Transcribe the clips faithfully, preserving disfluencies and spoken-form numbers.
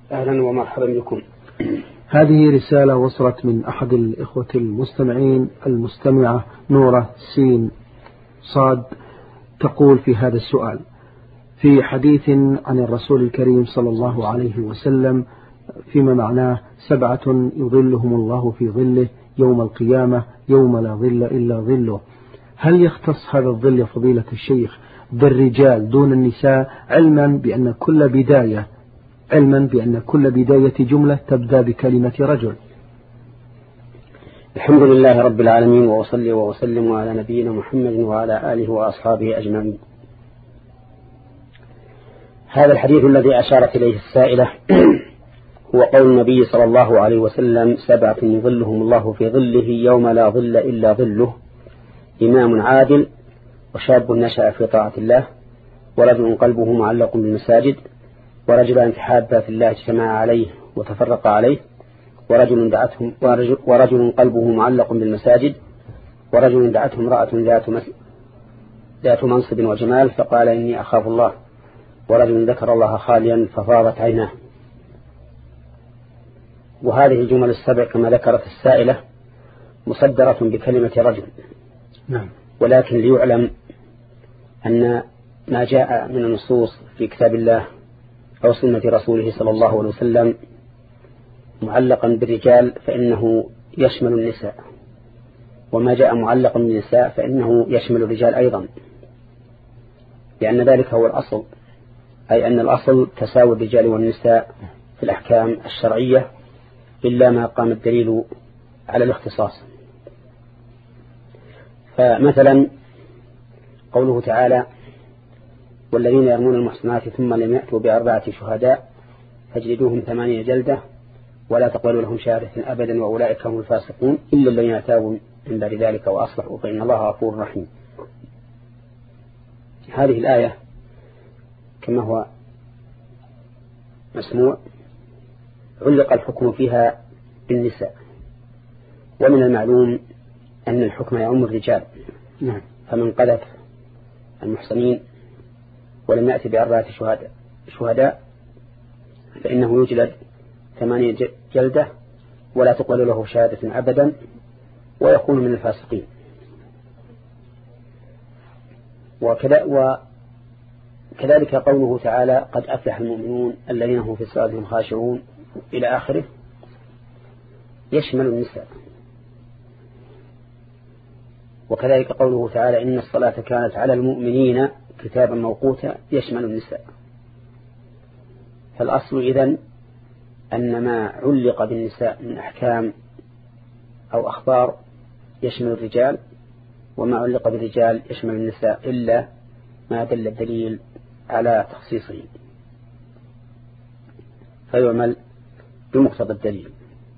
أهلا ومرحبا بكم. هذه رسالة وصلت من أحد الإخوة المستمعين المستمعة نورة سين صاد، تقول في هذا السؤال: في حديث عن الرسول الكريم صلى الله عليه وسلم فيما معناه سبعة يظلهم الله في ظله يوم القيامة يوم لا ظل إلا ظله، هل يختص هذا الظل فضيلة الشيخ بالرجال دون النساء، علما بأن كل بداية علما بأن كل بداية جملة تبدأ بكلمة رجل؟ الحمد لله رب العالمين، وأصلي وأسلم على نبينا محمد وعلى آله وأصحابه أجمعين. هذا الحديث الذي أشارت إليه السائلة هو قول النبي صلى الله عليه وسلم: سبعة يظلهم الله في ظله يوم لا ظل إلا ظله، إمام عادل، وشاب نشأ في طاعة الله، ورجل قلبه معلق بالمساجد، ورجلان تحابا في الله اجتمعا عليه وتفرقا عليه، ورجل دعتهم ورجل, ورجل قلبه معلق بالمساجد، ورجل دعته امرأة ذات ذات منصب وجمال فقال إني أخاف الله، ورجل ذكر الله خاليا ففاضت عيناه. وهذه الجمل السبع كما ذكرت السائلة مصدرة بكلمة رجل. نعم. ولكن ليعلم أن ما جاء من النصوص في كتاب الله أو سنة رسوله صلى الله عليه وسلم معلقا بالرجال فإنه يشمل النساء، وما جاء معلقا بالنساء فإنه يشمل الرجال أيضا، لأن ذلك هو الأصل، أي أن الأصل تساوي الرجال والنساء في الأحكام الشرعية إلا ما قام الدليل على الاختصاص. فمثلا قوله تعالى: والذين يرمون المحصنات ثم لم يأتوا بأربعة شهداء فاجلدوهم ثمانية جلدة ولا تقبلوا لهم شهادة أبدا وأولئك هم الفاسقون إلا الذين تابوا من بعد ذلك وأصلحوا فإن الله غفور رحيم. هذه الآية كما هو مسموع علق الحكم فيها بالنساء، ومن المعلوم أن الحكم يعم الرجال. نعم. فمن قذف المحصنين ولم يأتي بأربعة شهداء شهداء فإنه يجلد ثمانية جلدة ولا تقبل له شهادة أبدا ويكون من الفاسقين. وكذلك قوله تعالى: قد أفلح المؤمنون الذين هم في صلاتهم خاشعون إلى آخره، يشمل النساء. وكذلك قوله تعالى: إن الصلاة كانت على المؤمنين كتابا موقوتا، يشمل النساء. فالأصل إذن أن ما علق بالنساء من أحكام أو أخبار يشمل الرجال، وما علق بالرجال يشمل النساء إلا ما دل الدليل على تخصيصه فيعمل بمقتضى الدليل.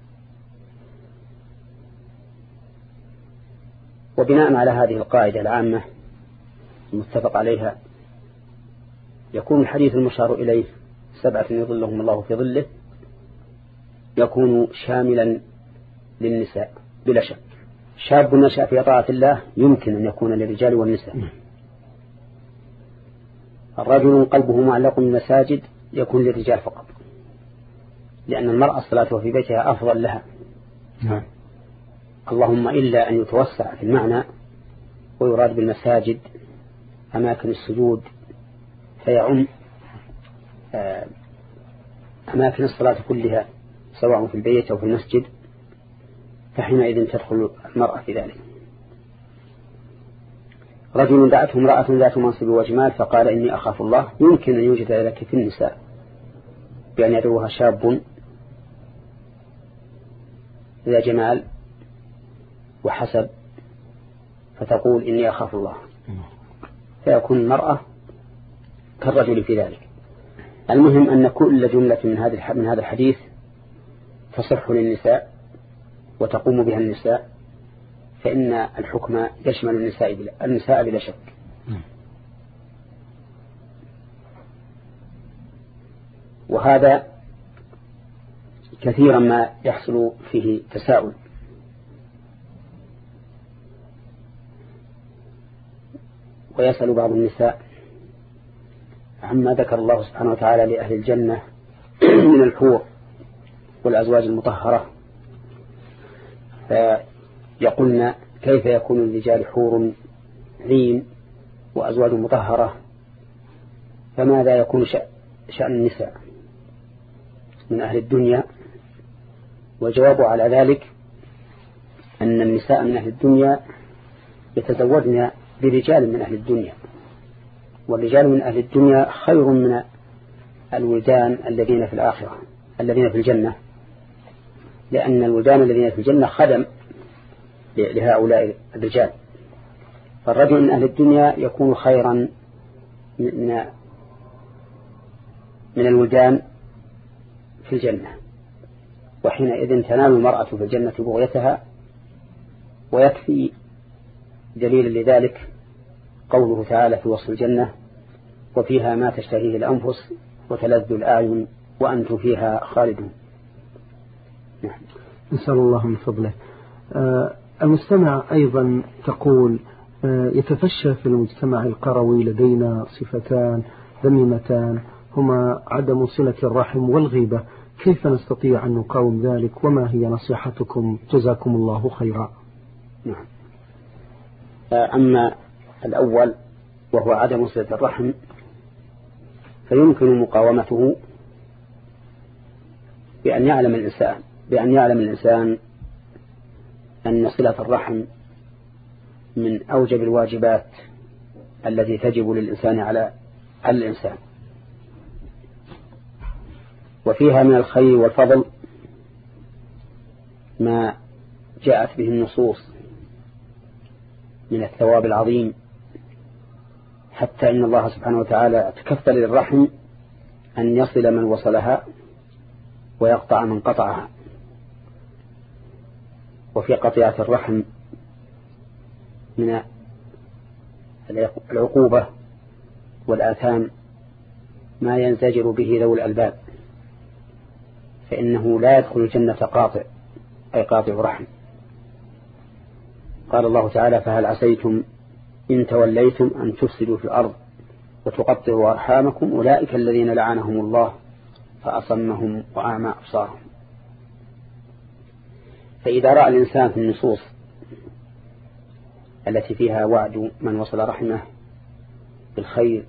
وبناء على هذه القاعدة العامة المتفق عليها يكون الحديث المشار إليه سبعة يظلهم الله في ظله يكون شاملا للنساء بلا شك. شاب نشأ في طاعة الله يمكن أن يكون للرجال والنساء. الرجل قلبه معلق بالمساجد يكون للرجال فقط، لأن المرأة صلاته في بيتها أفضل لها. نعم. اللهم إلا أن يتوسع في المعنى ويراد بالمساجد أماكن السجود فيعم أماكن الصلاة كلها سواء في البيت أو في المسجد، فحينئذ تدخل المرأة في ذلك. رجل دعته امرأة ذات منصب وجمال فقال إني أخاف الله، يمكن أن يوجد ذلك في النساء بأن يدعوها شاب ذا جمال وحسب فتقول إني أخاف الله، فيكون المرأة كالرجل في ذلك. المهم أن كل جملة من هذا من هذا الحديث تصح للنساء وتقوم بها النساء، فإن الحكم يشمل النساء بلا, النساء بلا شك. وهذا كثيرا ما يحصل فيه تساؤل، ويسأل بعض النساء عما ذكر الله سبحانه وتعالى لأهل الجنة من الحور والأزواج المطهرة فيقولن كيف يكون الرجال حور عين وأزواج مطهرة فماذا يكون شأن النساء من أهل الدنيا؟ وجواب على ذلك أن النساء من أهل الدنيا يتزوجن برجال من أهل الدنيا، والرجال من أهل الدنيا خير من الولدان الذين في الآخرة الذين في الجنة، لأن الولدان الذين في الجنة خدم لهؤلاء الرجال، فالرجل من أهل الدنيا يكون خيرا من من الولدان في الجنة، وحينئذ تنال المرأة في الجنة بغيتها. ويكفي دليل لذلك قوله تعالى في وصف الجنة: وفيها ما تشتهيه الأنفس وتلذ الأعين وأنتم فيها خالدون. نعم. نسأل الله من فضله. آه المستمع أيضا تقول: آه يتفشى في المجتمع القروي لدينا صفتان ذميمتان هما عدم صلة الرحم والغيبة، كيف نستطيع أن نقاوم ذلك وما هي نصيحتكم جزاكم الله خيرا؟ نعم. أما الأول وهو عدم صلة الرحم فيمكن مقاومته بأن يعلم الإنسان بأن يعلم الإنسان أن صلة الرحم من أوجب الواجبات التي تجب للإنسان على الإنسان، وفيها من الخير والفضل ما جاءت به النصوص من الثواب العظيم، حتى إن الله سبحانه وتعالى تكفل للرحم أن يصل من وصلها ويقطع من قطعها. وفي قطيعة الرحم من العقوبة والآثام ما ينزجر به ذوي الألباب، فإنه لا يدخل الجنة قاطع أي قاطع رحم. قال الله تعالى: فهل عسيتم إن توليتم أن تفسدوا في الأرض وتقطعوا أرحامكم أولئك الذين لعنهم الله فأصمهم وأعمى أبصارهم. فإذا رأى الإنسان في النصوص التي فيها وعد من وصل رحمه بالخير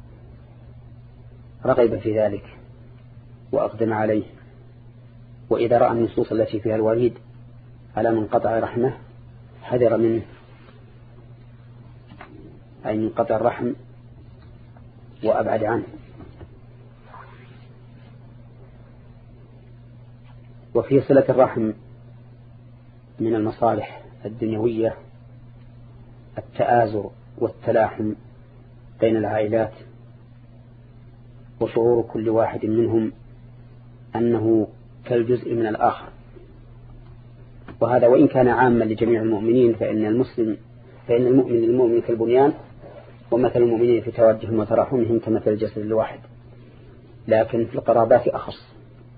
رغب في ذلك وأقدم عليه، وإذا رأى النصوص التي فيها الوعيد على من قطع رحمه حذر منه، أي من قطع الرحم وأبعد عنه. وفي صلة الرحم من المصالح الدنيوية التآزر والتلاحم بين العائلات، وشعور كل واحد منهم أنه كالجزء من الآخر، وهذا وإن كان عاما لجميع المؤمنين، فإن المسلم فإن المؤمن للمؤمن كالبنيان ومثل المؤمنين في توجههم وتراحمهم كمثل الجسد الواحد، لكن في القرابات أخص.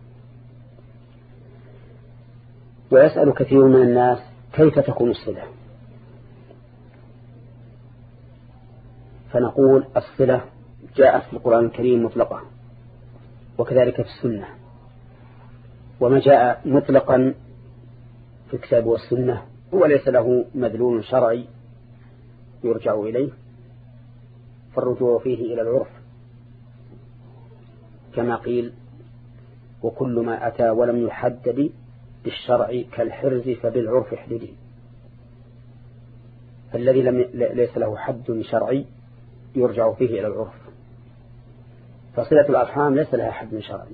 ويسأل كثير من الناس كيف تكون الصلة، فنقول الصلة جاءت في القرآن الكريم مطلقة، وكذلك في السنة، وما جاء مطلقا في الكتاب والسنة هو ليس له مدلول شرعي يرجع إليه، فالرجوع فيه إلى العرف، كما قيل: وكل ما أتى ولم يحدد بالشرع كالحرز فبالعرف احدده. فالذي لم ليس له حد شرعي يرجع فيه إلى العرف، فصلة الأرحام ليس لها حد شرعي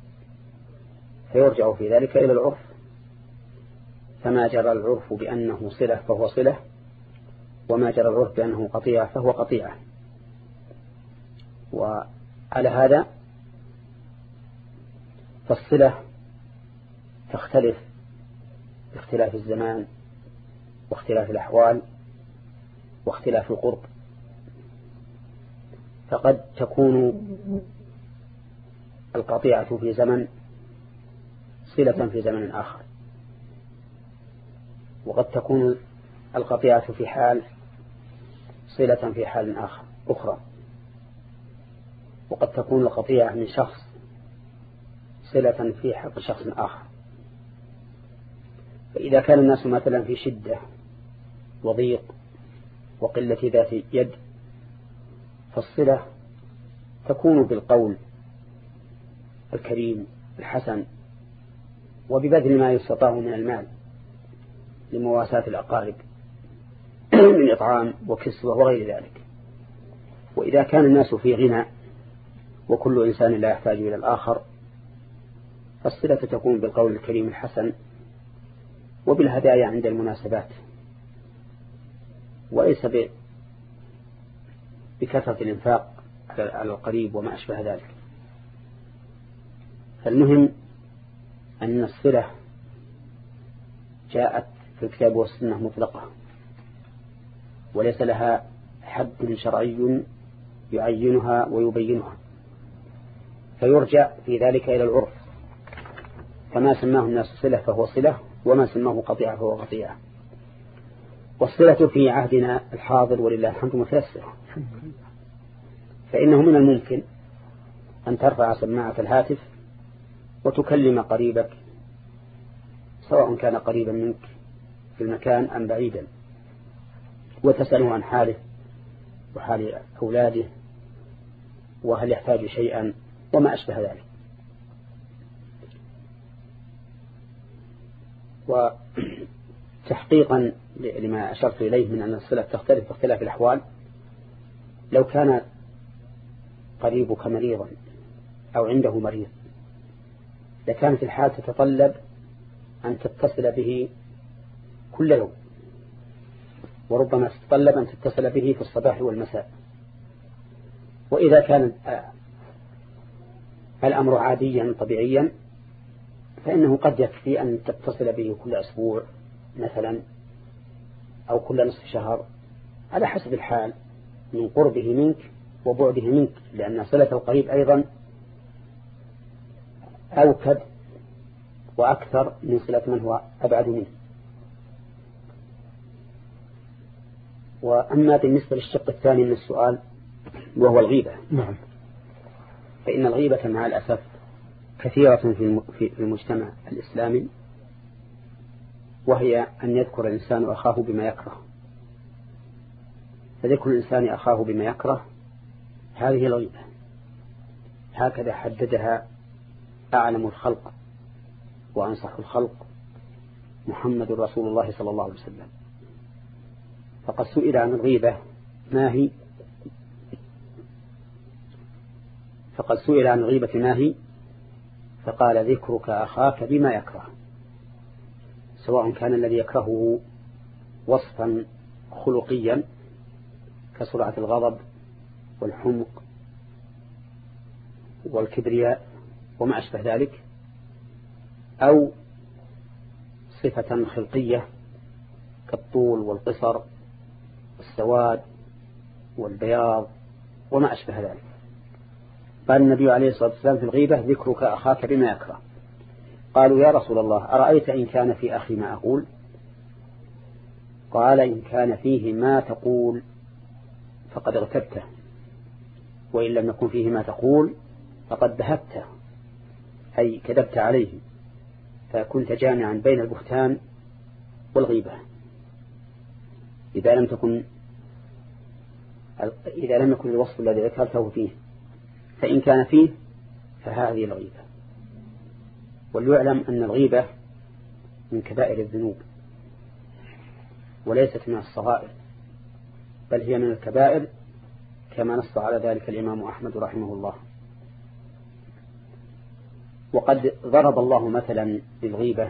فيرجع في ذلك إلى العرف، فما جرى العرف بأنه صلة فهو صلة، وما جرى العرف بأنه قطيعة فهو قطيعة. وعلى هذا فالصلة تختلف باختلاف الزمان واختلاف الأحوال واختلاف القرب، فقد تكون القطيعة في زمن صلة في زمن آخر، وقد تكون القطيعة في حال صلة في حال آخر أخرى، وقد تكون القطيعة من شخص صلة في حق شخص آخر. فإذا كان الناس مثلا في شدة وضيق وقلة ذات يد فالصلة تكون بالقول الكريم الحسن وببذل ما يستطاع من المال لمواساة الأقارب من إطعام وكسوة وغير ذلك. وإذا كان الناس في غنى وكل إنسان لا يحتاج إلى الآخر فالصلة تكون بالقول الكريم الحسن وبالهدايا عند المناسبات وليس بكثرة الإنفاق على القريب وما أشبه ذلك. فالمهم أن الصلة جاءت في الكتاب والسنة مطلقة وليس لها حد شرعي يعينها ويبينها، فيرجع في ذلك إلى العرف، فما سماه الناس صلة فهو صلة وما سماه قطيعة فهو قطيعة. والصلة في عهدنا الحاضر ولله الحمد متيسرة، فإنه من الممكن أن ترفع سماعة الهاتف وتكلم قريبك سواء كان قريبا منك في المكان أم بعيدا وتسأله عن حاله وحال أولاده وهل يحتاج شيئا وما أشبه ذلك. وتحقيقا لما أشرت إليه من أن الصلة تختلف باختلاف الأحوال، لو كان قريبك مريضا أو عنده مريض لكانت الحال تتطلب أن تتصل به كل يوم، وربما تتطلب أن تتصل به في الصباح والمساء. وإذا كان الأمر عاديا طبيعيا فإنه قد يكفي أن تتصل به كل أسبوع مثلا أو كل نصف شهر على حسب الحال من قربه منك وبعده منك، لأن صلة القريب أيضا أوكد وأكثر من صلة من هو أبعد منه. وأما بالنسبة للشق الثاني من السؤال وهو الغيبة، نعم، فإن الغيبة مع الأسف كثيرة في المجتمع الإسلامي، وهي أن يذكر الإنسان أخاه بما يكره. فذكر الإنسان أخاه بما يكره هذه الغيبة، هكذا حددها أعلم الخلق وأنصح الخلق محمد رسول الله صلى الله عليه وسلم. فقد سئل عن الغيبة ما هي فقد سئل عن الغيبة ما هي فقال ذكرك أخاك بما يكره، سواء كان الذي يكرهه وصفا خلقيا كسرعة الغضب والحمق والكبرياء وما أشبه ذلك، أو صفة خلقية كالطول والقصر والسواد والبياض وما أشبه ذلك. قال النبي عليه الصلاة والسلام في الغيبة ذكرك أخاك بما يكره. قالوا يا رسول الله أرأيت إن كان في أخي ما أقول؟ قال إن كان فيه ما تقول فقد اغتبته، وإن لم يكن فيه ما تقول فقد بهته، أي كذبت عليه، فكنت جامعا بين البهتان والغيبة إذا لم تكن إذا لم يكن الوصف الذي ذكرته فيه. فإن كان فيه فهذه الغيبة. وليعلم أن الغيبة من كبائر الذنوب وليست من الصغائر، بل هي من الكبائر كما نص على ذلك الإمام أحمد رحمه الله. وقد ضرب الله مثلا للغيبة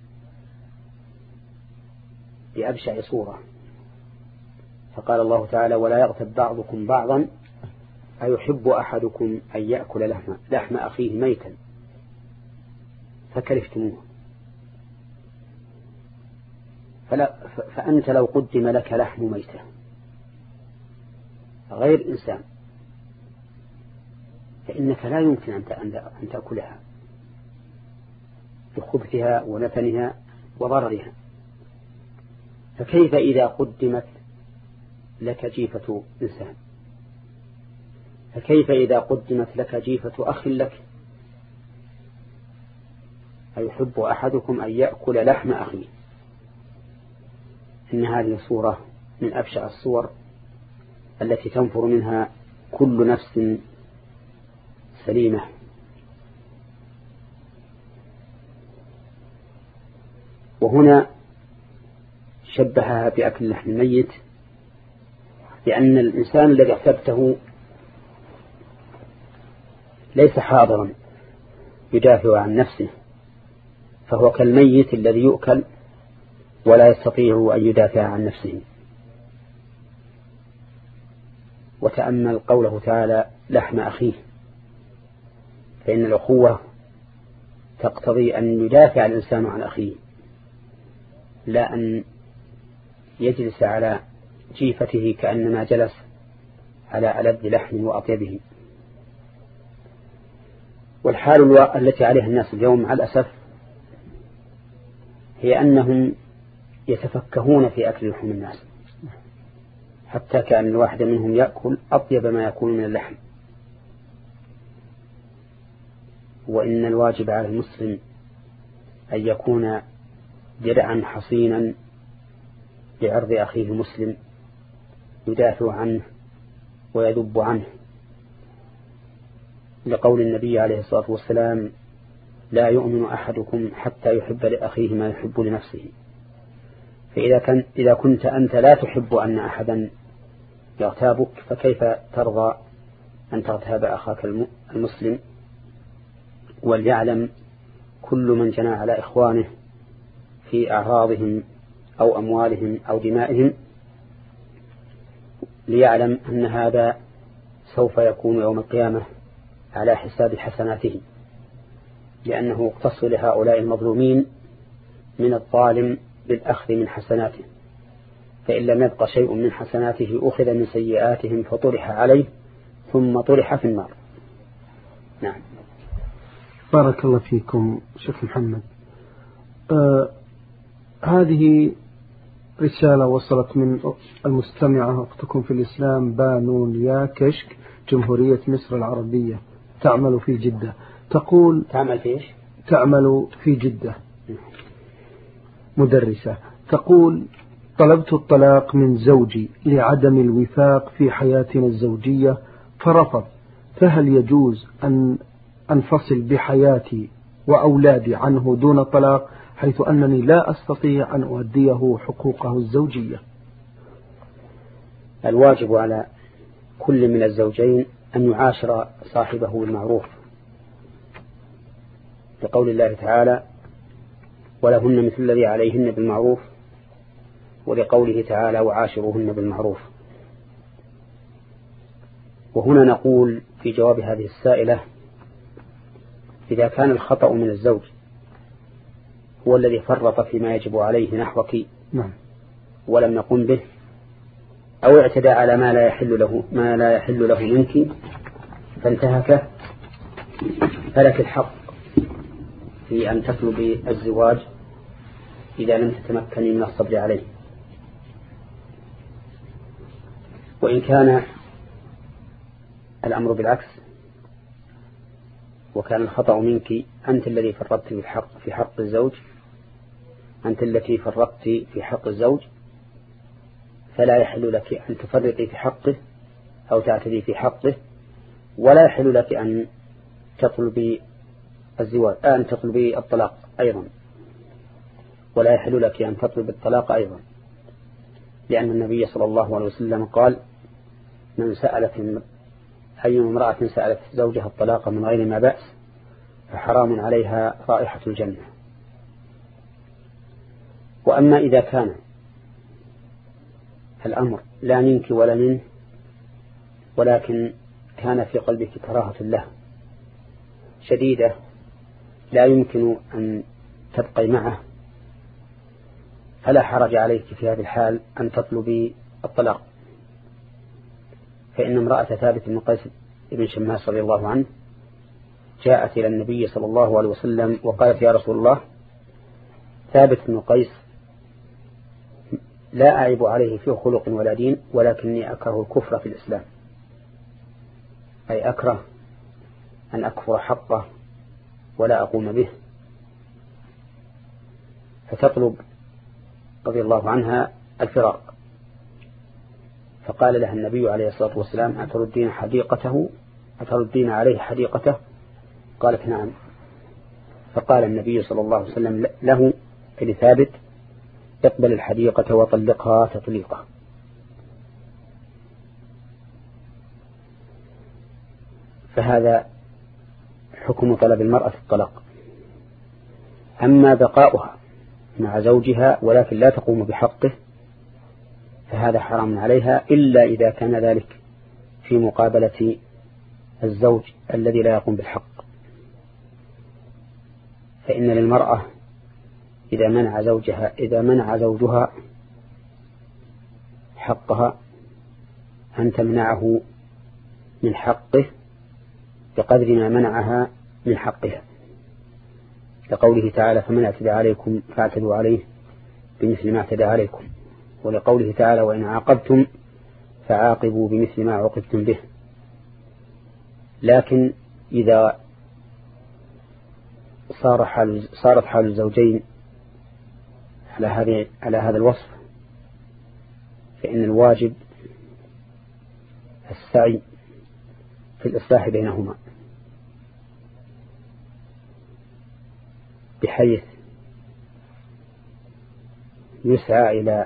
بأبشع صورة، فقال الله تعالى ولا يغتب بعضكم بعضا أيحب أحدكم أن يأكل لحم, لحم أخيه ميتا فكرهتموه. فلا فأنت لو قدم لك لحم ميتة غير إنسان فإنك لا يمكن أن تأكلها بخبثها ونتنها وضررها، فكيف إذا قدمت لك جيفة إنسان؟ فكيف إذا قدمت لك جيفة أخ لك؟ أيحب أحدكم أن يأكل لحم أخيه. إن هذه الصورة من أبشع الصور التي تنفر منها كل نفس سليمة. وهنا شبهها بأكل اللحم الميت، لأن الإنسان الذي اعتبته ليس حاضرا يدافع عن نفسه، فهو كالميت الذي يؤكل ولا يستطيع أن يدافع عن نفسه. وتأمل قوله تعالى لحم أخيه، فإن الأخوة تقتضي أن يدافع الإنسان عن أخيه، لا أن يجلس على جيفته كأنما جلس على ألذ لحم وأطيبه. والحال التي عليها الناس اليوم مع الأسف هي أنهم يتفكهون في أكل لحوم الناس، حتى كأن الواحد منهم يأكل أطيب ما يكون من اللحم. وإن الواجب على المسلم أن يكون درعا حصينا لعرض أخيه المسلم، يدافع عنه ويذب عنه، لقول النبي عليه الصلاة والسلام لا يؤمن أحدكم حتى يحب لأخيه ما يحب لنفسه. فإذا كان إذا كنت أنت لا تحب أن أحدا يغتابك، فكيف ترضى أن تغتاب أخاك المسلم؟ وليعلم كل من جنى على إخوانه في أعراضهم أو أموالهم أو دمائهم، ليعلم أن هذا سوف يكون يوم القيامة على حساب حسناته، لأنه يقتص لهؤلاء المظلومين من الظالم بالأخذ من حسناته، فإن لم يبق شيء من حسناته أخذ من سيئاتهم فطرح عليه ثم طرح في النار. نعم. بارك الله فيكم شيخ محمد. آه هذه رسالة وصلت من المستمعة أختكم في الإسلام بانون يا كشك، جمهورية مصر العربية، تعمل في جدة. تقول تعمل في إيش؟ تعمل في جدة، مدرسة. تقول طلبت الطلاق من زوجي لعدم الوفاق في حياتنا الزوجية فرفض، فهل يجوز أن أنفصل بحياتي وأولادي عنه دون طلاق، حيث أنني لا أستطيع أن أؤديه حقوقه الزوجية؟ الواجب على كل من الزوجين أن يعاشر صاحبه بالمعروف، لقول الله تعالى ولهن مثل الذي عليهن بالمعروف، ولقوله تعالى وعاشروهن بالمعروف. وهنا نقول في جواب هذه السائلة: إذا كان الخطأ من الزوج هو الذي فرط فيما يجب عليه نحوك ولم نقم به، أو اعتدى على ما لا يحل له ما لا يحل له منك فانتهك، فلك الحق في أن تطلبي الزواج إذا لم تتمكني من الصبر عليه. وإن كان الأمر بالعكس وكان الخطأ منك، أنت الذي فرطت في حق في حق الزوج أنت التي فرطت في حق الزوج، فلا يحل لك أن تفرطي في حقه أو تعتدي في حقه، ولا يحل لك أن تطلبي الزواج أن تطلبي الطلاق أيضا، ولا يحل لك أن تطلب الطلاق أيضا، لأن النبي صلى الله عليه وسلم قال: من سألت أي امرأة سألت زوجها الطلاق من غير ما بأس فحرام عليها رائحة الجنة. وأما إذا كان الأمر لا منك ولا منه، ولكن كان في قلبك كراهة له شديدة لا يمكن أن تبقي معه، فلا حرج عليك في هذه الحال أن تطلبي الطلاق. فإن امرأة ثابت بن قيس بن شماس رضي الله عنه جاءت إلى النبي صلى الله عليه وسلم وقالت: يا رسول الله، ثابت بن قيس لا أعيب عليه في خلق ولا دين، ولكني أكره الكفر في الإسلام، أي أكره أن أكفر حقه ولا أقوم به. فتطلب رضي الله عنها الفراق، فقال لها النبي عليه الصلاة والسلام أتردين حديقته أتردين عليه حديقته؟ قالت نعم. فقال النبي صلى الله عليه وسلم له لثابت اقبل الحديقة وطلقها تطليقه. فهذا حكم طلب المرأة الطلاق. أما بقاؤها مع زوجها ولكن لا تقوم بحقه فهذا حرام عليها، إلا إذا كان ذلك في مقابلة الزوج الذي لا يقوم بالحق. فإن للمرأة إذا منع زوجها إذا منع زوجها حقها أن تمنعه من حقه بقدر ما منعها من حقها، لقوله تعالى فمن اعتدى عليكم فاعتدوا عليه بمثل ما اعتدى عليكم، ولقوله تعالى وإن عاقبتم فعاقبوا بمثل ما عوقبتم به. لكن إذا صار حال صارت حال الزوجين على هذه على هذا الوصف فإن الواجب السعي في الإصلاح بينهما، بحيث يسعى إلى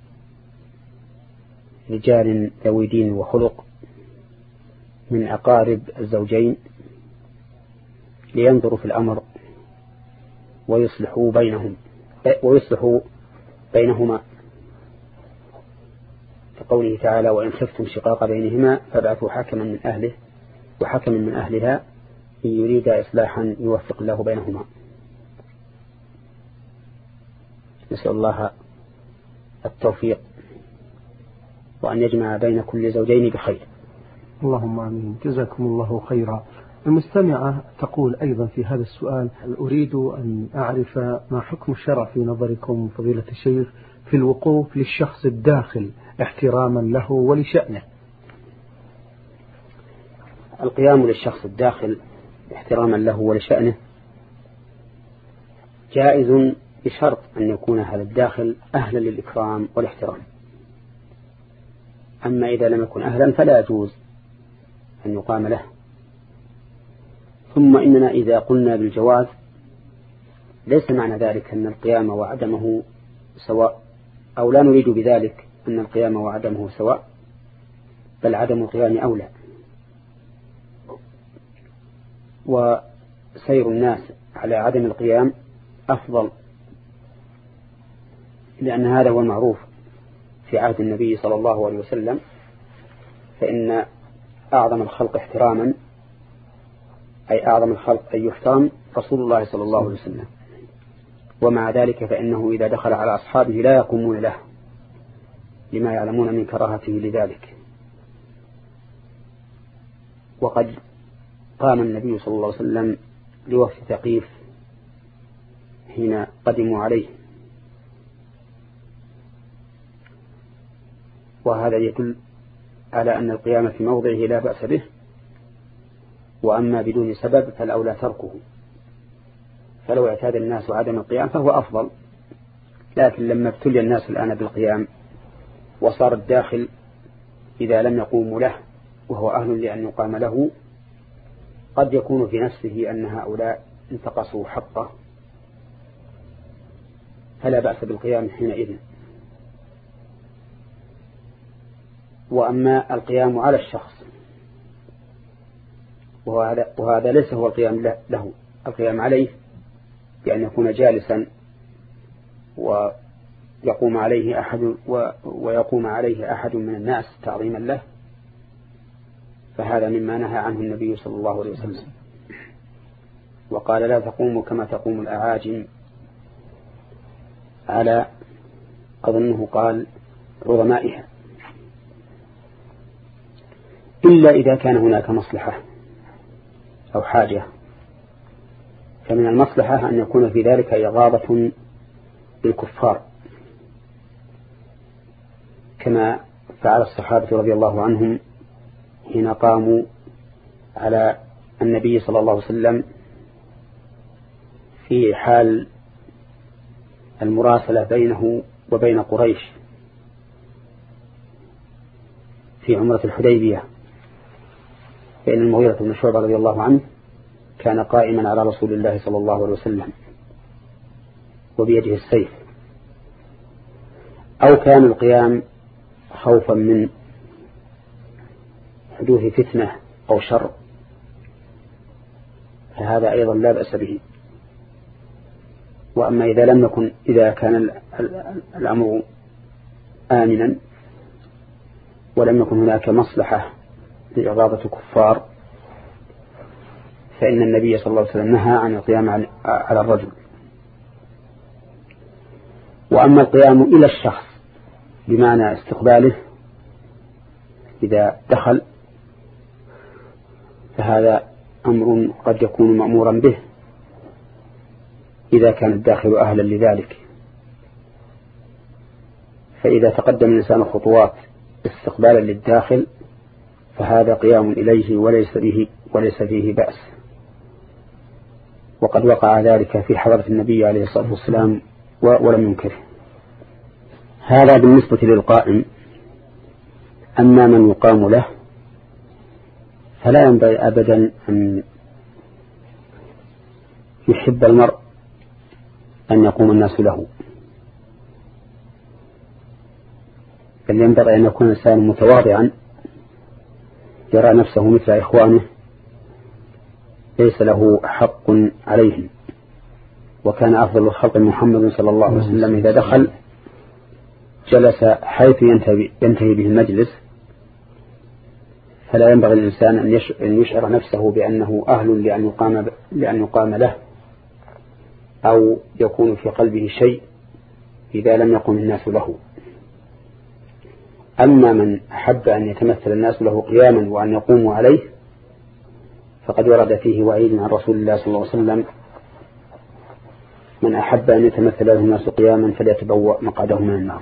رجال ذوي دين وخلق من أقارب الزوجين لينظروا في الأمر ويصلحوا بينهم ويصلحوا بينهما، كقوله تعالى وإن خفتم شقاق بينهما فابعثوا حكما من أهله وحكما من أهلها إن يريد إصلاحا يوفق الله بينهما. نسأل الله التوفيق وأن يجمع بين كل زوجين بخير. اللهم آمين. جزاكم الله خيرا. المستمعة تقول أيضا في هذا السؤال أريد أن أعرف ما حكم الشرع في نظركم فضيلة الشيخ في الوقوف للشخص الداخل احتراما له ولشأنه. القيام للشخص الداخل احتراما له ولشأنه جائز بشرط أن يكون هذا الداخل أهلا للإكرام والاحترام. أما إذا لم يكن أهلا فلا يجوز أن يقام له. ثم إننا إذا قلنا بالجواز ليس معنى ذلك أن القيام وعدمه سواء، أو لا نريد بذلك أن القيام وعدمه سواء، بل عدم القيام أولى. وسير الناس على عدم القيام أفضل، لأن هذا هو المعروف في عهد النبي صلى الله عليه وسلم، فإن أعظم الخلق احتراما أي أعظم الخلق أن يحترم رسول الله صلى الله عليه وسلم، ومع ذلك فإنه إذا دخل على أصحابه لا يقومون له لما يعلمون من كراهته لذلك. وقد قام النبي صلى الله عليه وسلم لوفد ثقيف حين قدموا عليه، وهذا يدل على أن القيام في موضعه لا بأس به، وأما بدون سبب فالأولى تركه. فلو اعتاد الناس عدم القيام فهو أفضل، لكن لما ابتلي الناس الآن بالقيام وصار الداخل إذا لم يقوموا له وهو أهل لأن يقام له قد يكون في نفسه أن هؤلاء انتقصوا حقه، فلا بأس بالقيام حينئذ. وأما القيام على الشخص وهذا, وهذا ليس هو القيام له، القيام عليه بأن يكون جالسا ويقوم عليه أحد ويقوم عليه أحد من الناس تعظيما له، فهذا مما نهى عنه النبي صلى الله عليه وسلم، وقال لا تقوموا كما تقوم الأعاجم على أظنه قال عظمائها، إلا إذا كان هناك مصلحة أو حاجة. فمن المصلحة أن يكون في ذلك إغاظة بالكفار كما فعل الصحابة رضي الله عنهم حين قاموا على النبي صلى الله عليه وسلم في حال المراسلة بينه وبين قريش في عمرة الحديبية، فإن المغيرة بن شعبة رضي الله عنه كان قائما على رسول الله صلى الله عليه وسلم وبيده السيف، أو كان القيام خوفا من حدوث فتنة أو شر، فهذا أيضا لا بأس به. وأما إذا لم يكن إذا كان الأمر آمنا ولم يكن هناك مصلحة لإغاظة الكفار، فإن النبي صلى الله عليه وسلم نهى عن القيام على الرجل. وأما القيام إلى الشخص بمعنى استقباله إذا دخل، فهذا أمر قد يكون مأمورا به إذا كان الداخل أهلا لذلك. فإذا تقدم الإنسان خطوات استقبالا للداخل فهذا قيام إليه وليس به وليس فيه بأس، وقد وقع ذلك في حضرة النبي عليه الصلاة والسلام ولم ينكره. هذا بالنسبة للقائم. أما من يقام له فلا ينبغي أبدا أن يحب المرء أن يقوم الناس له، بل ينبغي أن يكون الإنسان متواضعا يرى نفسه مثل إخوانه ليس له حق عليهم. وكان أفضل الخلق محمد صلى الله عليه وسلم إذا دخل جلس حيث ينتهي به المجلس، فلا ينبغي الإنسان أن يشعر نفسه بأنه أهل لأن يقام, لأن يقام له، أو يكون في قلبه شيء إذا لم يقم الناس له. أما من أحب أن يتمثل الناس له قياما وأن يقوموا عليه فقد ورد فيه وعيد عن رسول الله صلى الله عليه وسلم: من أحب أن يتمثل له الناس قياما فليتبوأ مقعده من النار.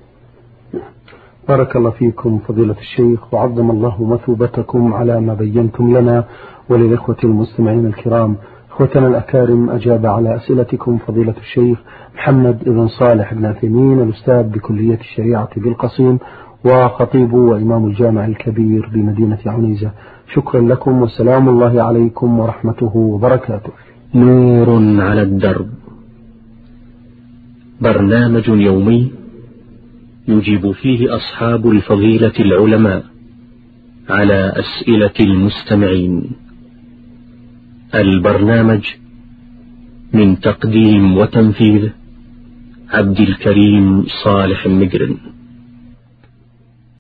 بارك الله فيكم فضيلة الشيخ، وعظم الله مثوبتكم على ما بينتم لنا وللإخوة المستمعين الكرام. إخوتنا الأكارم، أجاب على أسئلتكم فضيلة الشيخ محمد بن صالح بن عثيمين، الأستاذ بكلية الشريعة بالقصيم وخطيب وإمام الجامع الكبير بمدينة عنيزة. شكرا لكم والسلام الله عليكم ورحمته وبركاته. نور على الدرب، برنامج يومي يجيب فيه أصحاب الفضيلة العلماء على أسئلة المستمعين. البرنامج من تقديم وتنفيذ عبد الكريم صالح المجرم.